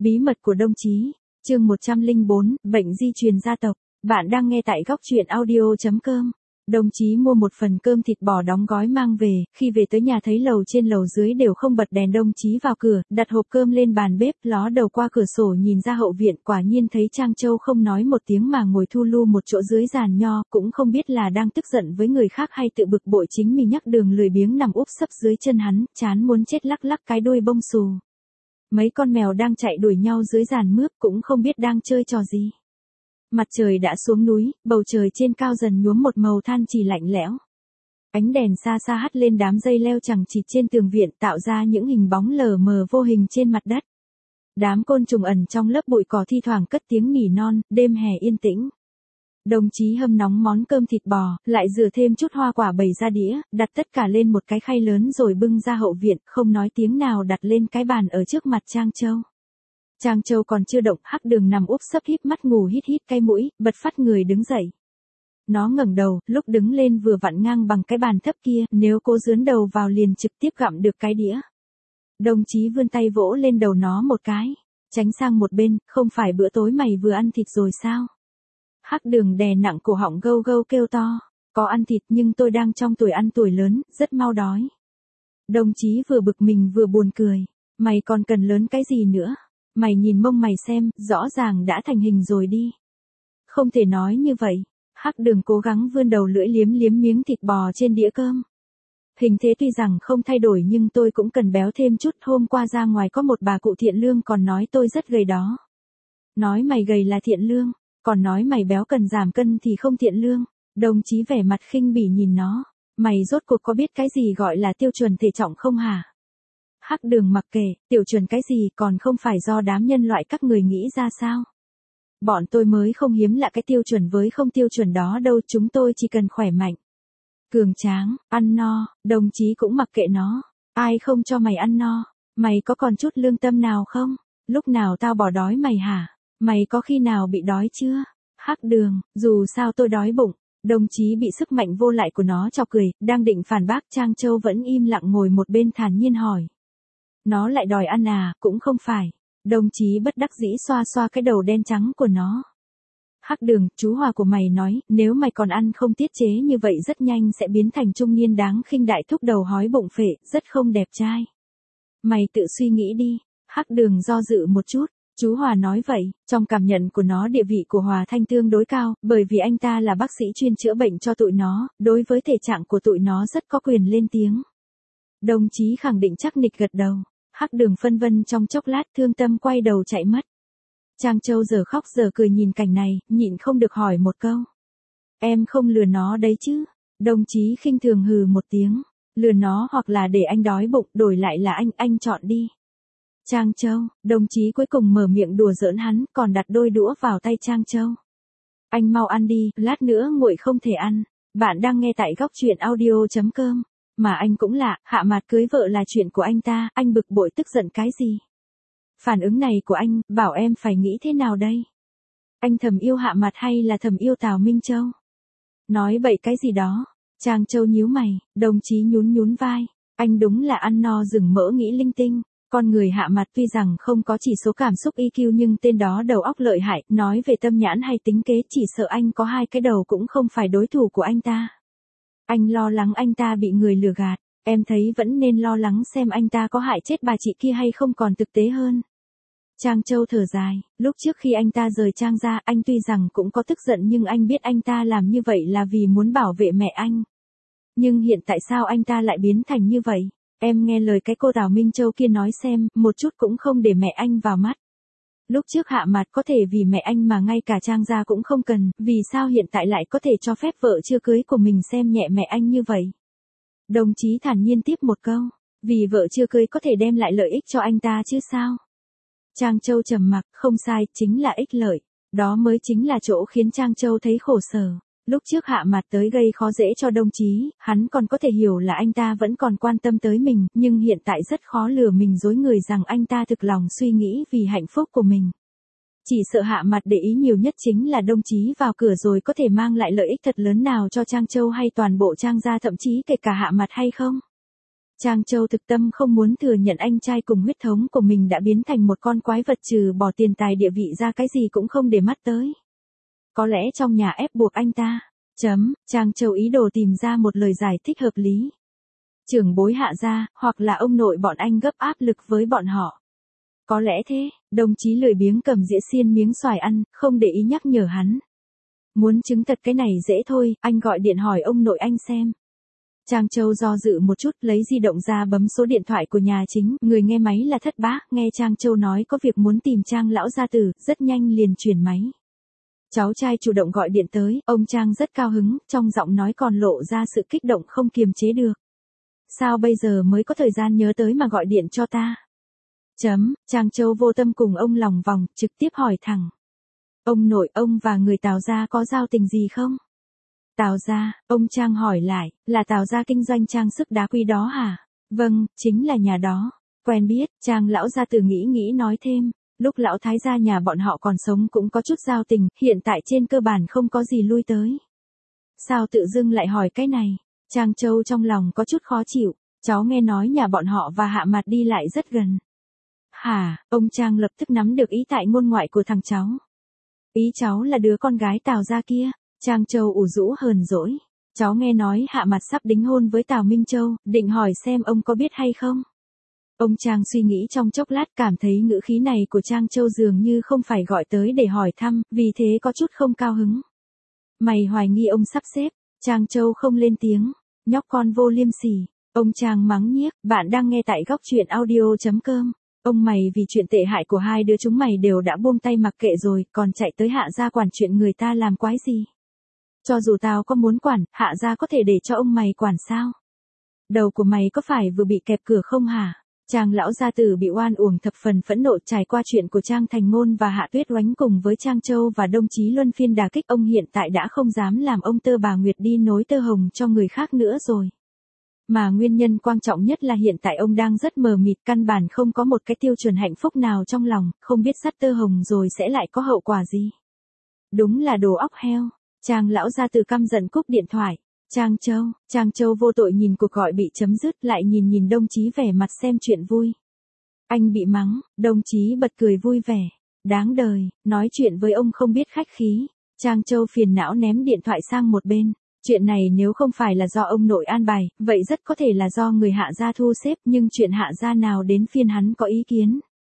Bí mật của đồng chí, chương 104, bệnh di truyền gia tộc. Bạn đang nghe tại góc truyện audio.com. Đồng chí mua một phần cơm thịt bò đóng gói mang về, khi về tới nhà thấy lầu trên lầu dưới đều không bật đèn. Đồng chí vào cửa, đặt hộp cơm lên bàn bếp, ló đầu qua cửa sổ nhìn ra hậu viện, quả nhiên thấy Trang Châu không nói một tiếng mà ngồi thu lu một chỗ dưới giàn nho, cũng không biết là đang tức giận với người khác hay tự bực bội chính mình. Nhắc Đường lười biếng nằm úp sấp dưới chân hắn, chán muốn chết lắc lắc cái đuôi bông xù. Mấy con mèo đang chạy đuổi nhau dưới giàn mướp cũng không biết đang chơi trò gì. Mặt trời đã xuống núi, bầu trời trên cao dần nhuốm một màu than chỉ lạnh lẽo. Ánh đèn xa xa hắt lên đám dây leo chằng chịt trên tường viện tạo ra những hình bóng lờ mờ vô hình trên mặt đất. Đám côn trùng ẩn trong lớp bụi cỏ thi thoảng cất tiếng nỉ non, đêm hè yên tĩnh. Đồng chí hâm nóng món cơm thịt bò, lại rửa thêm chút hoa quả bày ra đĩa, đặt tất cả lên một cái khay lớn rồi bưng ra hậu viện, không nói tiếng nào đặt lên cái bàn ở trước mặt Trang Châu. Trang Châu còn chưa động, Hắc Đường nằm úp sấp híp mắt ngủ hít hít cái mũi, bật phát người đứng dậy. Nó ngẩng đầu, lúc đứng lên vừa vặn ngang bằng cái bàn thấp kia, nếu cố dướn đầu vào liền trực tiếp gặm được cái đĩa. Đồng chí vươn tay vỗ lên đầu nó một cái, tránh sang một bên, không phải bữa tối mày vừa ăn thịt rồi sao? Hắc Đường đè nặng cổ họng gâu gâu kêu to, có ăn thịt nhưng tôi đang trong tuổi ăn tuổi lớn, rất mau đói. Đồng chí vừa bực mình vừa buồn cười, mày còn cần lớn cái gì nữa? Mày nhìn mông mày xem, rõ ràng đã thành hình rồi đi. Không thể nói như vậy. Hắc Đường cố gắng vươn đầu lưỡi liếm liếm miếng thịt bò trên đĩa cơm. Hình thế tuy rằng không thay đổi nhưng tôi cũng cần béo thêm chút. Hôm qua ra ngoài có một bà cụ Thiện Lương còn nói tôi rất gầy đó. Nói mày gầy là thiện lương, còn nói mày béo cần giảm cân thì không thiện lương. Đồng chí vẻ mặt khinh bỉ nhìn nó. Mày rốt cuộc có biết cái gì gọi là tiêu chuẩn thể trọng không hả? Hắc Đường mặc kệ, tiêu chuẩn cái gì còn không phải do đám nhân loại các người nghĩ ra sao? Bọn tôi mới không hiếm lạ cái tiêu chuẩn với không tiêu chuẩn đó đâu, chúng tôi chỉ cần khỏe mạnh, cường tráng, ăn no. Đồng chí cũng mặc kệ nó. Ai không cho mày ăn no? Mày có còn chút lương tâm nào không? Lúc nào tao bỏ đói mày hả? Mày có khi nào bị đói chưa? Hắc Đường, dù sao tôi đói bụng. Đồng chí bị sức mạnh vô lại của nó chọc cười, đang định phản bác. Trang Châu vẫn im lặng ngồi một bên thản nhiên hỏi. Nó lại đòi ăn à? Cũng không phải. Đồng chí bất đắc dĩ xoa xoa cái đầu đen trắng của nó. Hắc Đường, chú Hòa của mày nói, nếu mày còn ăn không tiết chế như vậy rất nhanh sẽ biến thành trung niên đáng khinh đại thúc đầu hói bụng phệ, rất không đẹp trai. Mày tự suy nghĩ đi. Hắc Đường do dự một chút. Chú Hòa nói vậy, trong cảm nhận của nó địa vị của Hòa Thanh tương đối cao, bởi vì anh ta là bác sĩ chuyên chữa bệnh cho tụi nó, đối với thể trạng của tụi nó rất có quyền lên tiếng. Đồng chí khẳng định chắc nịch gật đầu. Hắc Đường phân vân trong chốc lát, thương tâm quay đầu chạy mất. Trang Châu giờ khóc giờ cười nhìn cảnh này, nhịn không được hỏi một câu. Em không lừa nó đấy chứ? Đồng chí khinh thường hừ một tiếng. Lừa nó hoặc là để anh đói bụng, đổi lại là anh chọn đi. Trang Châu, đồng chí cuối cùng mở miệng đùa giỡn hắn, còn đặt đôi đũa vào tay Trang Châu. Anh mau ăn đi, lát nữa nguội không thể ăn. Bạn đang nghe tại góc truyện audio.com. Mà anh cũng lạ, Hạ Mạt cưới vợ là chuyện của anh ta, anh bực bội tức giận cái gì? Phản ứng này của anh, bảo em phải nghĩ thế nào đây? Anh thầm yêu Hạ Mạt hay là thầm yêu Tào Minh Châu? Nói bậy cái gì đó? Trang Châu nhíu mày, đồng chí nhún nhún vai. Anh đúng là ăn no rừng mỡ nghĩ linh tinh. Con người Hạ Mạt tuy rằng không có chỉ số cảm xúc EQ nhưng tên đó đầu óc lợi hại, nói về tâm nhãn hay tính kế chỉ sợ anh có hai cái đầu cũng không phải đối thủ của anh ta. Anh lo lắng anh ta bị người lừa gạt, em thấy vẫn nên lo lắng xem anh ta có hại chết bà chị kia hay không còn thực tế hơn. Trang Châu thở dài, lúc trước khi anh ta rời Trang ra, anh tuy rằng cũng có tức giận nhưng anh biết anh ta làm như vậy là vì muốn bảo vệ mẹ anh. Nhưng hiện tại sao anh ta lại biến thành như vậy? Em nghe lời cái cô Tào Minh Châu kia nói xem, một chút cũng không để mẹ anh vào mắt. Lúc trước Hạ Mạt có thể vì mẹ anh mà ngay cả Trang gia cũng không cần, vì sao hiện tại lại có thể cho phép vợ chưa cưới của mình xem nhẹ mẹ anh như vậy? Đồng chí thản nhiên tiếp một câu, vì vợ chưa cưới có thể đem lại lợi ích cho anh ta chứ sao? Trang Châu trầm mặc, không sai, chính là ích lợi. Đó mới chính là chỗ khiến Trang Châu thấy khổ sở. Lúc trước Hạ Mạt tới gây khó dễ cho đồng chí, hắn còn có thể hiểu là anh ta vẫn còn quan tâm tới mình, nhưng hiện tại rất khó lừa mình dối người rằng anh ta thực lòng suy nghĩ vì hạnh phúc của mình. Chỉ sợ Hạ Mạt để ý nhiều nhất chính là đồng chí vào cửa rồi có thể mang lại lợi ích thật lớn nào cho Trang Châu hay toàn bộ Trang gia thậm chí kể cả Hạ Mạt hay không. Trang Châu thực tâm không muốn thừa nhận anh trai cùng huyết thống của mình đã biến thành một con quái vật trừ bỏ tiền tài địa vị ra cái gì cũng không để mắt tới. Có lẽ trong nhà ép buộc anh ta. Trang Châu ý đồ tìm ra một lời giải thích hợp lý. Trưởng bối Hạ gia, hoặc là ông nội bọn anh gấp áp lực với bọn họ. Có lẽ thế, đồng chí lười biếng cầm dĩa xiên miếng xoài ăn, không để ý nhắc nhở hắn. Muốn chứng thật cái này dễ thôi, anh gọi điện hỏi ông nội anh xem. Trang Châu do dự một chút, lấy di động ra bấm số điện thoại của nhà chính, người nghe máy là Thất Bá, nghe Trang Châu nói có việc muốn tìm Trang lão gia tử, rất nhanh liền chuyển máy. Cháu trai chủ động gọi điện tới, ông Trang rất cao hứng, trong giọng nói còn lộ ra sự kích động không kiềm chế được. Sao bây giờ mới có thời gian nhớ tới mà gọi điện cho ta? Trang Châu vô tâm cùng ông lòng vòng, trực tiếp hỏi thẳng. Ông nội, ông và người Tào gia có giao tình gì không? Tào gia, ông Trang hỏi lại, là Tào gia kinh doanh trang sức đá quý đó hả? Vâng, chính là nhà đó. Quen biết, Trang lão gia tử nghĩ nói thêm, lúc lão thái gia nhà bọn họ còn sống cũng có chút giao tình, hiện tại trên cơ bản không có gì lui tới. Sao tự dưng lại hỏi cái này? Trang Châu trong lòng có chút khó chịu, cháu nghe nói nhà bọn họ và Hạ Mạt đi lại rất gần. Hả, ông Trang lập tức nắm được ý tại ngôn ngoại của thằng cháu. Ý cháu là đứa con gái Tào gia kia. Trang Châu ủ rũ hờn dỗi. Cháu nghe nói Hạ Mạt sắp đính hôn với Tào Minh Châu, định hỏi xem ông có biết hay không? Ông Trang suy nghĩ trong chốc lát cảm thấy ngữ khí này của Trang Châu dường như không phải gọi tới để hỏi thăm, vì thế có chút không cao hứng. Mày hoài nghi ông sắp xếp. Trang Châu không lên tiếng. Nhóc con vô liêm sỉ. Ông Trang mắng nhiếc, bạn đang nghe tại góc truyện audio.com. Ông mày vì chuyện tệ hại của hai đứa chúng mày đều đã buông tay mặc kệ rồi, còn chạy tới Hạ gia quản chuyện người ta làm quái gì? Cho dù tao có muốn quản, Hạ gia có thể để cho ông mày quản sao? Đầu của mày có phải vừa bị kẹp cửa không hả? Trang lão gia tử bị oan uổng thập phần phẫn nộ trải qua chuyện của Trang Thành Ngôn và Hạ Tuyết Oánh cùng với Trang Châu và đồng chí luân phiên đả kích, ông hiện tại đã không dám làm ông Tơ bà Nguyệt đi nối tơ hồng cho người khác nữa rồi. Mà nguyên nhân quan trọng nhất là hiện tại ông đang rất mờ mịt, căn bản không có một cái tiêu chuẩn hạnh phúc nào trong lòng, không biết dắt tơ hồng rồi sẽ lại có hậu quả gì. Đúng là đồ óc heo. Trang lão gia tử căm giận cúp điện thoại. Trang Châu vô tội nhìn cuộc gọi bị chấm dứt, lại nhìn đồng chí vẻ mặt xem chuyện vui. Anh bị mắng, đồng chí bật cười vui vẻ. Đáng đời, nói chuyện với ông không biết khách khí. Trang Châu phiền não ném điện thoại sang một bên. Chuyện này nếu không phải là do ông nội an bài, vậy rất có thể là do người Hạ gia thu xếp, nhưng chuyện Hạ gia nào đến phiên hắn có ý kiến.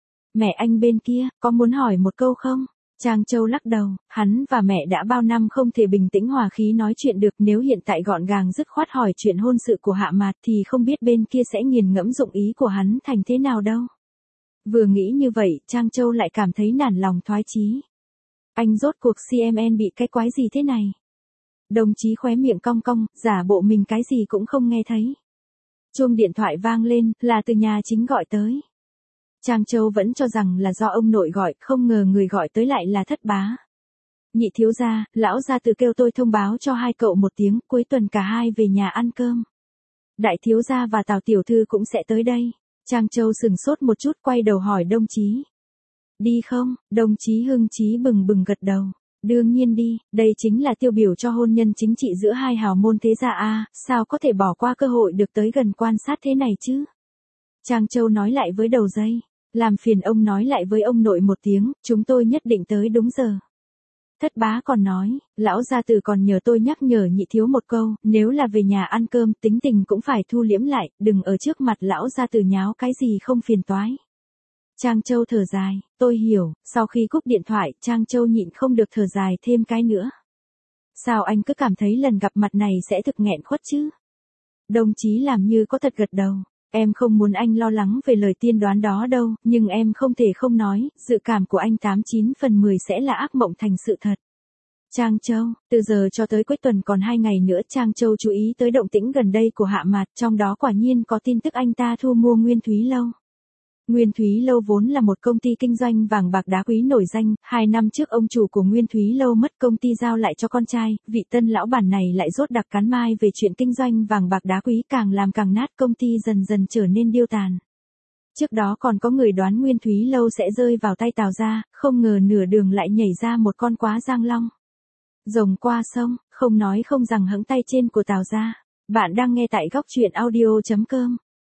Mẹ anh bên kia, có muốn hỏi một câu không? Trang Châu lắc đầu, hắn và mẹ đã bao năm không thể bình tĩnh hòa khí nói chuyện được, nếu hiện tại gọn gàng dứt khoát hỏi chuyện hôn sự của Hạ Mạt thì không biết bên kia sẽ nghiền ngẫm dụng ý của hắn thành thế nào đâu. Vừa nghĩ như vậy, Trang Châu lại cảm thấy nản lòng thoái chí. Anh rốt cuộc CMN bị cái quái gì thế này? Đồng chí khóe miệng cong cong, giả bộ mình cái gì cũng không nghe thấy. Chuông điện thoại vang lên, là từ nhà chính gọi tới. Trang Châu vẫn cho rằng là do ông nội gọi, không ngờ người gọi tới lại là Thất Bá. Nhị thiếu gia, lão gia tử kêu tôi thông báo cho hai cậu một tiếng, cuối tuần cả hai về nhà ăn cơm. Đại thiếu gia và Tào tiểu thư cũng sẽ tới đây. Trang Châu sừng sốt một chút, quay đầu hỏi đồng chí. Đi không? Đồng chí hưng chí bừng bừng gật đầu. Đương nhiên đi, đây chính là tiêu biểu cho hôn nhân chính trị giữa hai hào môn thế gia a, sao có thể bỏ qua cơ hội được tới gần quan sát thế này chứ? Trang Châu nói lại với đầu dây, làm phiền ông nói lại với ông nội một tiếng, chúng tôi nhất định tới đúng giờ. Thất Bá còn nói, lão gia tử còn nhờ tôi nhắc nhở nhị thiếu một câu, nếu là về nhà ăn cơm, tính tình cũng phải thu liễm lại, đừng ở trước mặt lão gia tử nháo cái gì không phiền toái. Trang Châu thở dài, tôi hiểu, sau khi cúp điện thoại, Trang Châu nhịn không được thở dài thêm cái nữa. Sao anh cứ cảm thấy lần gặp mặt này sẽ thực nghẹn khuất chứ? Đồng chí làm như có thật gật đầu, em không muốn anh lo lắng về lời tiên đoán đó đâu, nhưng em không thể không nói, dự cảm của anh 89/10 sẽ là ác mộng thành sự thật. Trang Châu, từ giờ cho tới cuối tuần còn 2 ngày nữa, Trang Châu chú ý tới động tĩnh gần đây của Hạ Mạt, trong đó quả nhiên có tin tức anh ta thu mua Nguyên Thúy Lâu. Nguyên Thúy Lâu vốn là một công ty kinh doanh vàng bạc đá quý nổi danh, 2 năm trước ông chủ của Nguyên Thúy Lâu mất, công ty giao lại cho con trai, vị tân lão bản này lại rốt đặc cắn mai về chuyện kinh doanh vàng bạc đá quý, càng làm càng nát, công ty dần dần trở nên điêu tàn. Trước đó còn có người đoán Nguyên Thúy Lâu sẽ rơi vào tay Tào gia, không ngờ nửa đường lại nhảy ra một con quá giang long. Rồng qua sông, không nói không rằng hẫng tay trên của Tào gia. Bạn đang nghe tại góc truyện audio.com.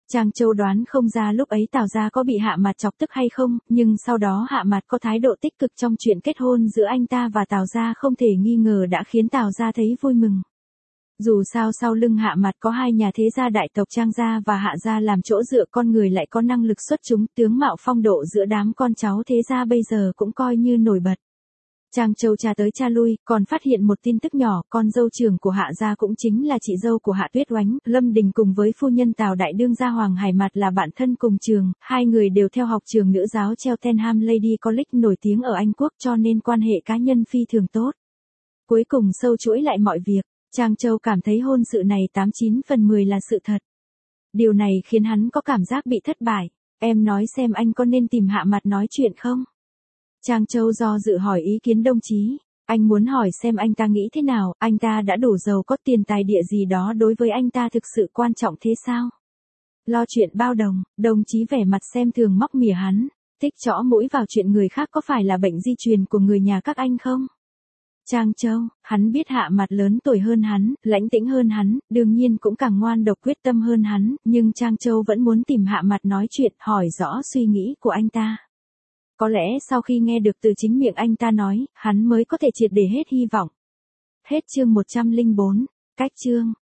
Trang Châu đoán không ra lúc ấy Tào gia có bị Hạ Mạt chọc tức hay không, nhưng sau đó Hạ Mạt có thái độ tích cực trong chuyện kết hôn giữa anh ta và Tào gia không thể nghi ngờ đã khiến Tào gia thấy vui mừng. Dù sao sau lưng Hạ Mạt có hai nhà thế gia đại tộc Trang gia và Hạ gia làm chỗ dựa, con người lại có năng lực xuất chúng, tướng mạo phong độ giữa đám con cháu thế gia bây giờ cũng coi như nổi bật. Trang Châu tra tới tra lui, còn phát hiện một tin tức nhỏ, con dâu trưởng của Hạ gia cũng chính là chị dâu của Hạ Tuyết Oánh, Lâm Đình cùng với phu nhân Tào đại đương gia Hoàng Hải Mạt là bạn thân cùng trường, hai người đều theo học trường nữ giáo Cheltenham Lady College nổi tiếng ở Anh Quốc, cho nên quan hệ cá nhân phi thường tốt. Cuối cùng sâu chuỗi lại mọi việc, Trang Châu cảm thấy hôn sự này 89 phần 10 là sự thật. Điều này khiến hắn có cảm giác bị thất bại. Em nói xem anh có nên tìm Hạ Mạt nói chuyện không? Trang Châu do dự hỏi ý kiến đồng chí. Anh muốn hỏi xem anh ta nghĩ thế nào, anh ta đã đủ giàu có tiền tài địa gì đó đối với anh ta thực sự quan trọng thế sao? Lo chuyện bao đồng, đồng chí vẻ mặt xem thường móc mỉa hắn, thích chõ mũi vào chuyện người khác có phải là bệnh di truyền của người nhà các anh không? Trang Châu, hắn biết Hạ Mạt lớn tuổi hơn hắn, lãnh tĩnh hơn hắn, đương nhiên cũng càng ngoan độc quyết tâm hơn hắn, nhưng Trang Châu vẫn muốn tìm Hạ Mạt nói chuyện, hỏi rõ suy nghĩ của anh ta. Có lẽ sau khi nghe được từ chính miệng anh ta nói, hắn mới có thể triệt để hết hy vọng. Hết chương 104, cách chương.